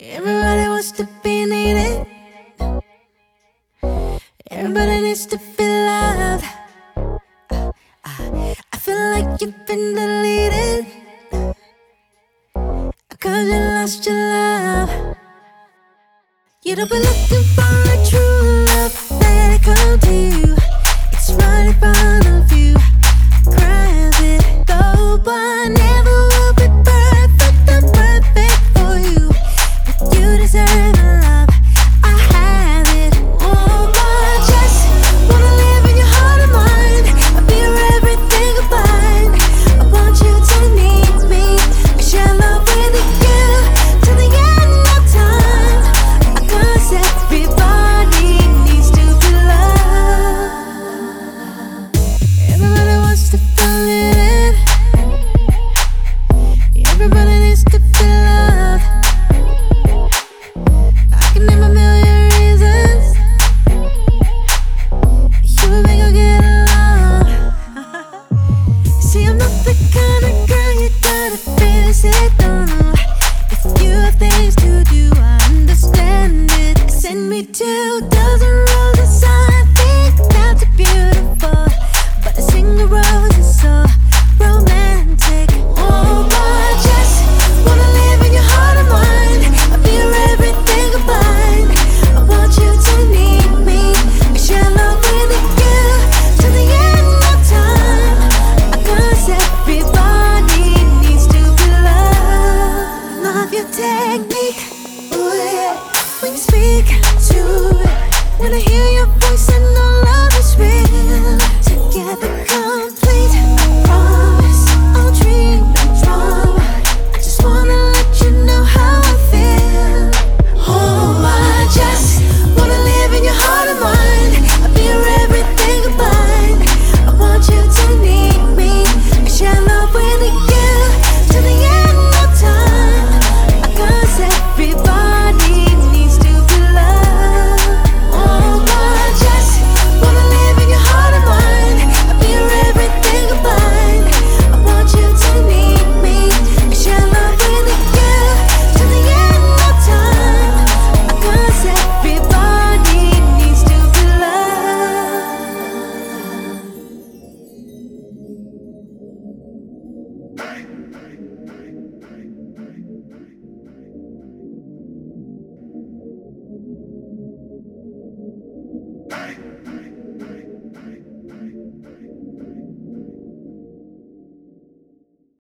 Everybody wants to be needed. Everybody needs to feel loved. I feel like you've been deleted, 'cause you lost your love. You don't be looking for a true love, let it come to you. It's right in front of you. Grab it, go, but never will be perfect. I'm perfect for you, but you deserve love. I have it. Oh, I just wanna live in your heart and mind. I'll be your everything combined. I want you to need me, share love with you till the end of time. 'Cause everybody needs to be loved. Everybody wants to feel it. Everybody needs to feel loved. I can name a million reasons you would make her get along. See, I'm not the kind of girl you gotta visit, no. If you have things to do, I understand it. Send me 2,000 roses, I think that's beautiful, but a single rose is so romantic. Oh, I just wanna live in your heart and mind. I'll be your everything combined. I want you to need me, share love with you till the end of time. 'Cause everybody needs to be loved. Love your technique, ooh yeah. When you speak to it, when I hear your voice, I know love is real. Together.